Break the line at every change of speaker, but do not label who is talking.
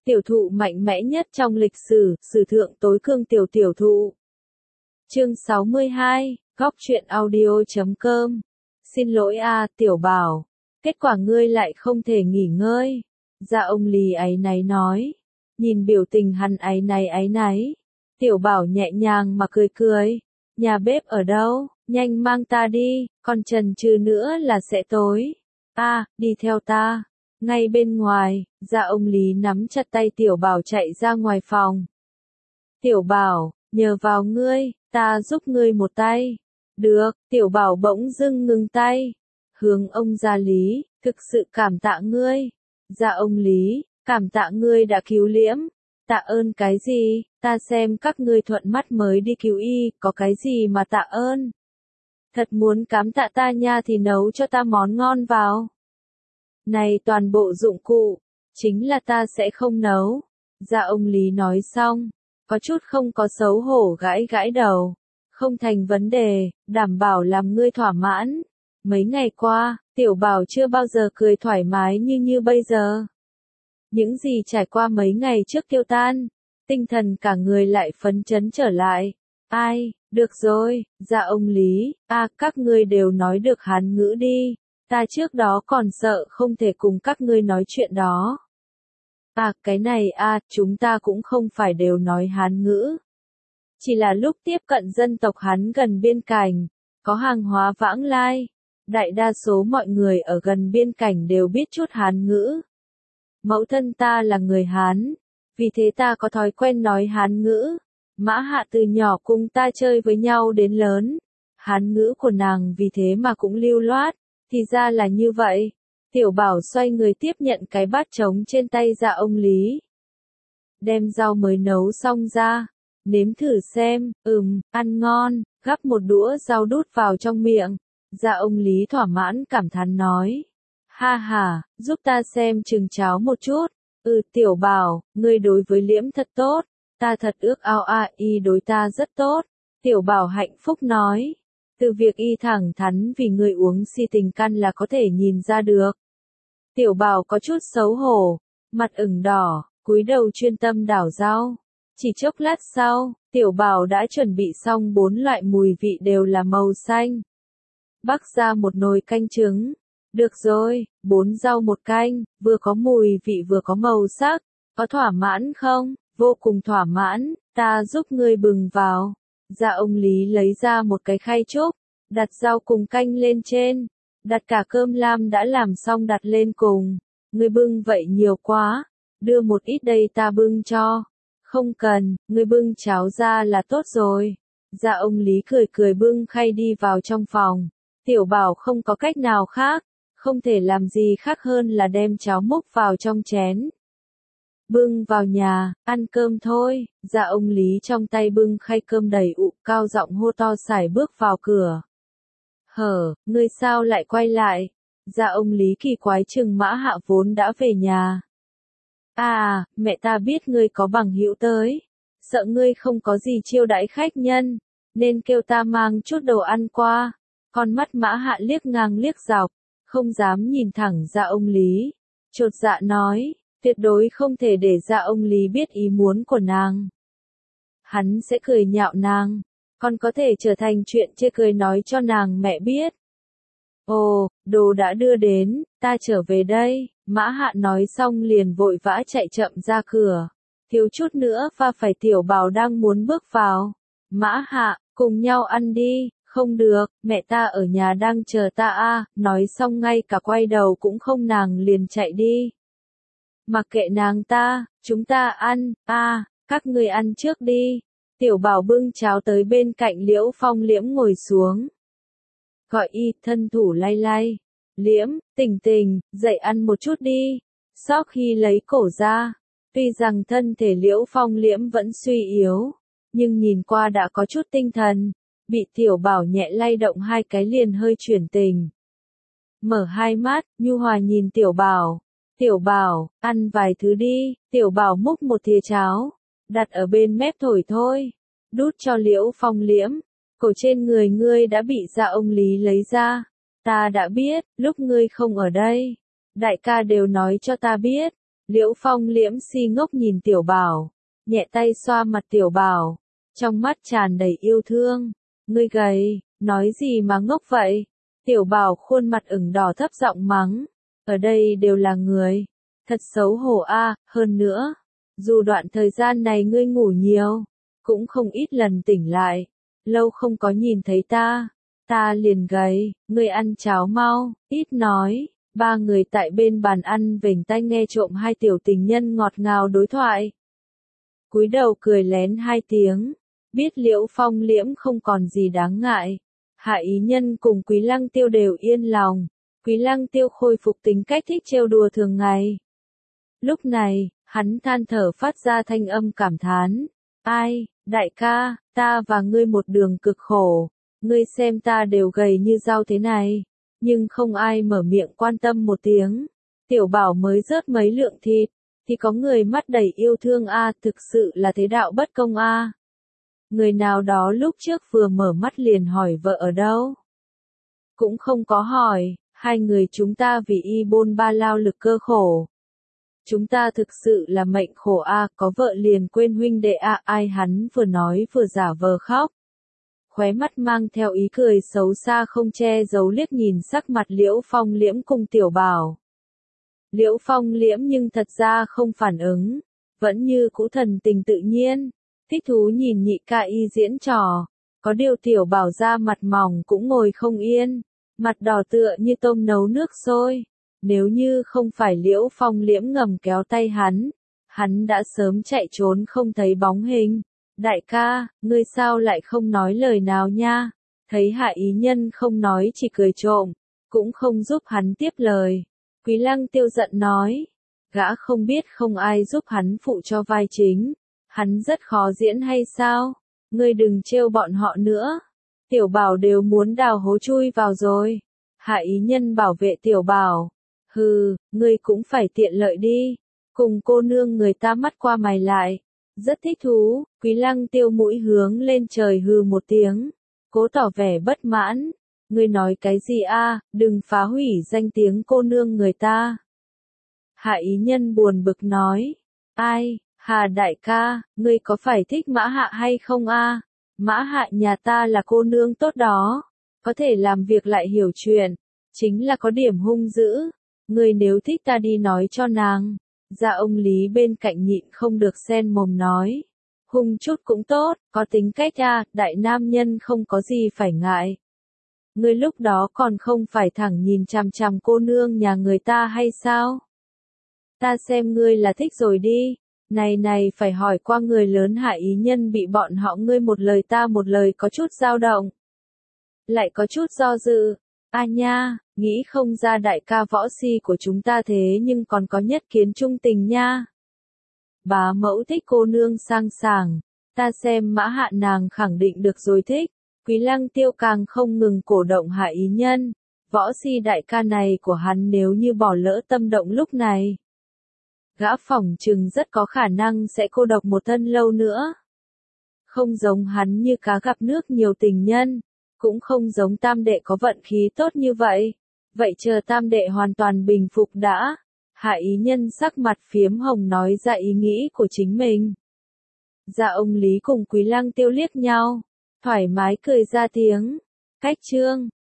tiểu thụ mạnh mẽ nhất trong lịch sử, sử thượng tối cương tiểu thụ. Chương 62, góc truyện audio.com. Xin lỗi Tiểu Bảo, kết quả ngươi lại không thể nghỉ ngơi. Dạ ông Lý áy náy nói. Nhìn biểu tình hắn áy náy. Tiểu Bảo nhẹ nhàng mà cười. Nhà bếp ở đâu, nhanh mang ta đi, còn chần chừ nữa là sẽ tối. Đi theo ta. Ngay bên ngoài, dạ ông Lý nắm chặt tay Tiểu Bảo chạy ra ngoài phòng. Tiểu Bảo, nhờ vào ngươi, ta giúp ngươi một tay. Được, Tiểu Bảo bỗng dưng ngừng tay. Hướng ông gia Lý, thực sự cảm tạ ngươi. Dạ ông Lý, cảm tạ ngươi đã cứu Liễm. Tạ ơn cái gì, ta xem các ngươi thuận mắt mới đi cứu y, có cái gì mà tạ ơn. Thật muốn cám tạ ta nha thì nấu cho ta món ngon vào. Này toàn bộ dụng cụ, chính là ta sẽ không nấu. Dạ ông Lý nói xong, có chút không có xấu hổ gãi đầu. Không thành vấn đề, đảm bảo làm ngươi thỏa mãn. Mấy ngày qua, Tiểu Bảo chưa bao giờ cười thoải mái như bây giờ. Những gì trải qua mấy ngày trước tiêu tan, tinh thần cả người lại phấn chấn trở lại. Được rồi, dạ ông Lý, các ngươi đều nói được Hán ngữ đi. Ta trước đó còn sợ không thể cùng các ngươi nói chuyện đó. Cái này chúng ta cũng không phải đều nói Hán ngữ. Chỉ là lúc tiếp cận dân tộc Hán gần biên cảnh, có hàng hóa vãng lai. Đại đa số mọi người ở gần biên cảnh đều biết chút Hán ngữ. Mẫu thân ta là người Hán, vì thế ta có thói quen nói Hán ngữ. Mã Hạ từ nhỏ cùng ta chơi với nhau đến lớn. Hán ngữ của nàng vì thế mà cũng lưu loát, thì ra là như vậy. Tiểu Bảo xoay người tiếp nhận cái bát trống trên tay dạ ông Lý. Đem rau mới nấu xong ra, nếm thử xem, ăn ngon, gắp một đũa rau đút vào trong miệng. Dạ ông Lý thỏa mãn cảm thán nói. Giúp ta xem chừng cháo một chút. Tiểu Bảo, ngươi đối với Liễm thật tốt. Ta thật ước ao y đối ta rất tốt. Tiểu Bảo hạnh phúc nói. Từ việc y thẳng thắn vì ngươi uống si tình căn là có thể nhìn ra được. Tiểu Bảo có chút xấu hổ, mặt ửng đỏ, cúi đầu chuyên tâm đảo rau. Chỉ chốc lát sau, Tiểu Bảo đã chuẩn bị xong 4 loại mùi vị đều là màu xanh. Bắc ra một nồi canh trứng. Được rồi, 4 rau một canh, vừa có mùi vị vừa có màu sắc. Có thỏa mãn không? Vô cùng thỏa mãn, ta giúp ngươi bừng vào. Dạ ông Lý lấy ra một cái khay trúc, đặt rau cùng canh lên trên. Đặt cả cơm lam đã làm xong đặt lên cùng. Ngươi bưng vậy nhiều quá, đưa một ít đây ta bưng cho. Không cần, ngươi bưng cháo ra là tốt rồi. Dạ ông Lý cười bưng khay đi vào trong phòng. Tiểu Bảo không có cách nào khác, không thể làm gì khác hơn là đem cháo múc vào trong chén. Bưng vào nhà, ăn cơm thôi. Dạ ông Lý trong tay bưng khay cơm đầy ụ, cao giọng hô to sải bước vào cửa. Ngươi sao lại quay lại? Dạ ông Lý kỳ quái chừng Mã Hạ vốn đã về nhà. Mẹ ta biết ngươi có bằng hữu tới, sợ ngươi không có gì chiêu đãi khách nhân, nên kêu ta mang chút đồ ăn qua. Con mắt Mã Hạ liếc ngang liếc dọc, không dám nhìn thẳng dạ ông Lý. Chột dạ nói, tuyệt đối không thể để dạ ông Lý biết ý muốn của nàng. Hắn sẽ cười nhạo nàng, còn có thể trở thành chuyện chê cười nói cho nàng mẹ biết. Đồ đã đưa đến, ta trở về đây. Mã Hạ nói xong liền vội vã chạy chậm ra cửa. Thiếu chút nữa phải Tiểu Bảo đang muốn bước vào. Mã Hạ, cùng nhau ăn đi. Không được, mẹ ta ở nhà đang chờ ta nói xong ngay cả quay đầu cũng không nàng liền chạy đi. Mặc kệ nàng ta, chúng ta ăn, các ngươi ăn trước đi. Tiểu Bảo bưng cháo tới bên cạnh Liễu Phong. Liễm ngồi xuống. Gọi y, thân thủ lay. Liễm, tỉnh, dậy ăn một chút đi. Sau khi lấy cổ ra, tuy rằng thân thể Liễu Phong Liễm vẫn suy yếu, nhưng nhìn qua đã có chút tinh thần. Bị Tiểu Bảo nhẹ lay động hai cái liền hơi chuyển tình. Mở hai mắt, nhu hòa nhìn Tiểu Bảo. Tiểu Bảo, ăn vài thứ đi. Tiểu Bảo múc một thìa cháo, đặt ở bên mép thổi thôi. Đút cho Liễu Phong. Liễm, cổ trên người ngươi đã bị dạ ông Lý lấy ra. Ta đã biết, lúc ngươi không ở đây. Đại ca đều nói cho ta biết. Liễu Phong Liễm si ngốc nhìn Tiểu Bảo, nhẹ tay xoa mặt Tiểu Bảo, trong mắt tràn đầy yêu thương. Ngươi gầy, nói gì mà ngốc vậy? Tiểu Bảo khuôn mặt ửng đỏ thấp giọng mắng, ở đây đều là người, thật xấu hổ a, hơn nữa, dù đoạn thời gian này ngươi ngủ nhiều, cũng không ít lần tỉnh lại, lâu không có nhìn thấy ta liền gầy, ngươi ăn cháo mau, ít nói. Ba người tại bên bàn ăn vểnh tai nghe trộm hai tiểu tình nhân ngọt ngào đối thoại. Cúi đầu cười lén hai tiếng, biết Liễu Phong Liễm không còn gì đáng ngại. Hạ Ý Nhân cùng Quý Lăng Tiêu đều yên lòng, Quý Lăng Tiêu khôi phục tính cách thích trêu đùa thường ngày. Lúc này, hắn than thở phát ra thanh âm cảm thán, ai, đại ca, ta và ngươi một đường cực khổ, ngươi xem ta đều gầy như dao thế này. Nhưng không ai mở miệng quan tâm một tiếng. Tiểu Bảo mới rớt mấy lượng thịt, thì có người mắt đầy yêu thương a, thực sự là thế đạo bất công a. Người nào đó lúc trước vừa mở mắt liền hỏi vợ ở đâu. Cũng không có hỏi, hai người chúng ta vì y bôn ba lao lực cơ khổ. Chúng ta thực sự là mệnh khổ a, có vợ liền quên huynh đệ a, ai hắn vừa nói vừa giả vờ khóc. Khóe mắt mang theo ý cười xấu xa không che giấu liếc nhìn sắc mặt Liễu Phong Liễm cùng Tiểu Bảo. Liễu Phong Liễm nhưng thật ra không phản ứng, vẫn như cũ thần tình tự nhiên, thích thú nhìn nhị ca y diễn trò, có điều Tiểu Bảo ra mặt mỏng cũng ngồi không yên, mặt đỏ tựa như tôm nấu nước sôi, nếu như không phải Liễu Phong Liễm ngầm kéo tay hắn đã sớm chạy trốn không thấy bóng hình. Đại ca, ngươi sao lại không nói lời nào nha? Thấy Hạ Ý Nhân không nói chỉ cười trộm, cũng không giúp hắn tiếp lời. Quý Lăng Tiêu giận nói, gã không biết không ai giúp hắn phụ cho vai chính, hắn rất khó diễn hay sao? Ngươi đừng trêu bọn họ nữa. Tiểu Bảo đều muốn đào hố chui vào rồi. Hạ Ý Nhân bảo vệ Tiểu Bảo. Hừ, ngươi cũng phải tiện lợi đi. Cùng cô nương người ta mắt qua mày lại. Rất thích thú, Quý Lăng Tiêu mũi hướng lên trời hừ một tiếng, cố tỏ vẻ bất mãn. Ngươi nói cái gì a, đừng phá hủy danh tiếng cô nương người ta. Hạ Ý Nhân buồn bực nói, ai, Hà đại ca, ngươi có phải thích Mã Hạ hay không a? Mã Hạ nhà ta là cô nương tốt đó, có thể làm việc lại hiểu chuyện, chính là có điểm hung dữ. Ngươi nếu thích ta đi nói cho nàng. Dạ ông Lý bên cạnh nhịn không được xen mồm nói. Hung chút cũng tốt, có tính cách a, đại nam nhân không có gì phải ngại. Ngươi lúc đó còn không phải thẳng nhìn chằm chằm cô nương nhà người ta hay sao? Ta xem ngươi là thích rồi đi. Này phải hỏi qua người lớn. Hạ Ý Nhân bị bọn họ ngươi một lời ta một lời có chút dao động. Lại có chút do dự. A nha, nghĩ không ra đại ca võ si của chúng ta thế nhưng còn có nhất kiến trung tình nha. Bá mẫu thích cô nương sang sảng, ta xem Mã Hạ nàng khẳng định được rồi thích. Quý Lăng Tiêu càng không ngừng cổ động Hạ Ý Nhân, võ si đại ca này của hắn nếu như bỏ lỡ tâm động lúc này. Gã phỏng chừng rất có khả năng sẽ cô độc một thân lâu nữa. Không giống hắn như cá gặp nước nhiều tình nhân. Cũng không giống tam đệ có vận khí tốt như vậy. Vậy chờ tam đệ hoàn toàn bình phục đã. Hạ Ý Nhân sắc mặt phiếm hồng nói ra ý nghĩ của chính mình. Dạ ông Lý cùng Quý Lăng Tiêu liếc nhau, thoải mái cười ra tiếng. Cách chương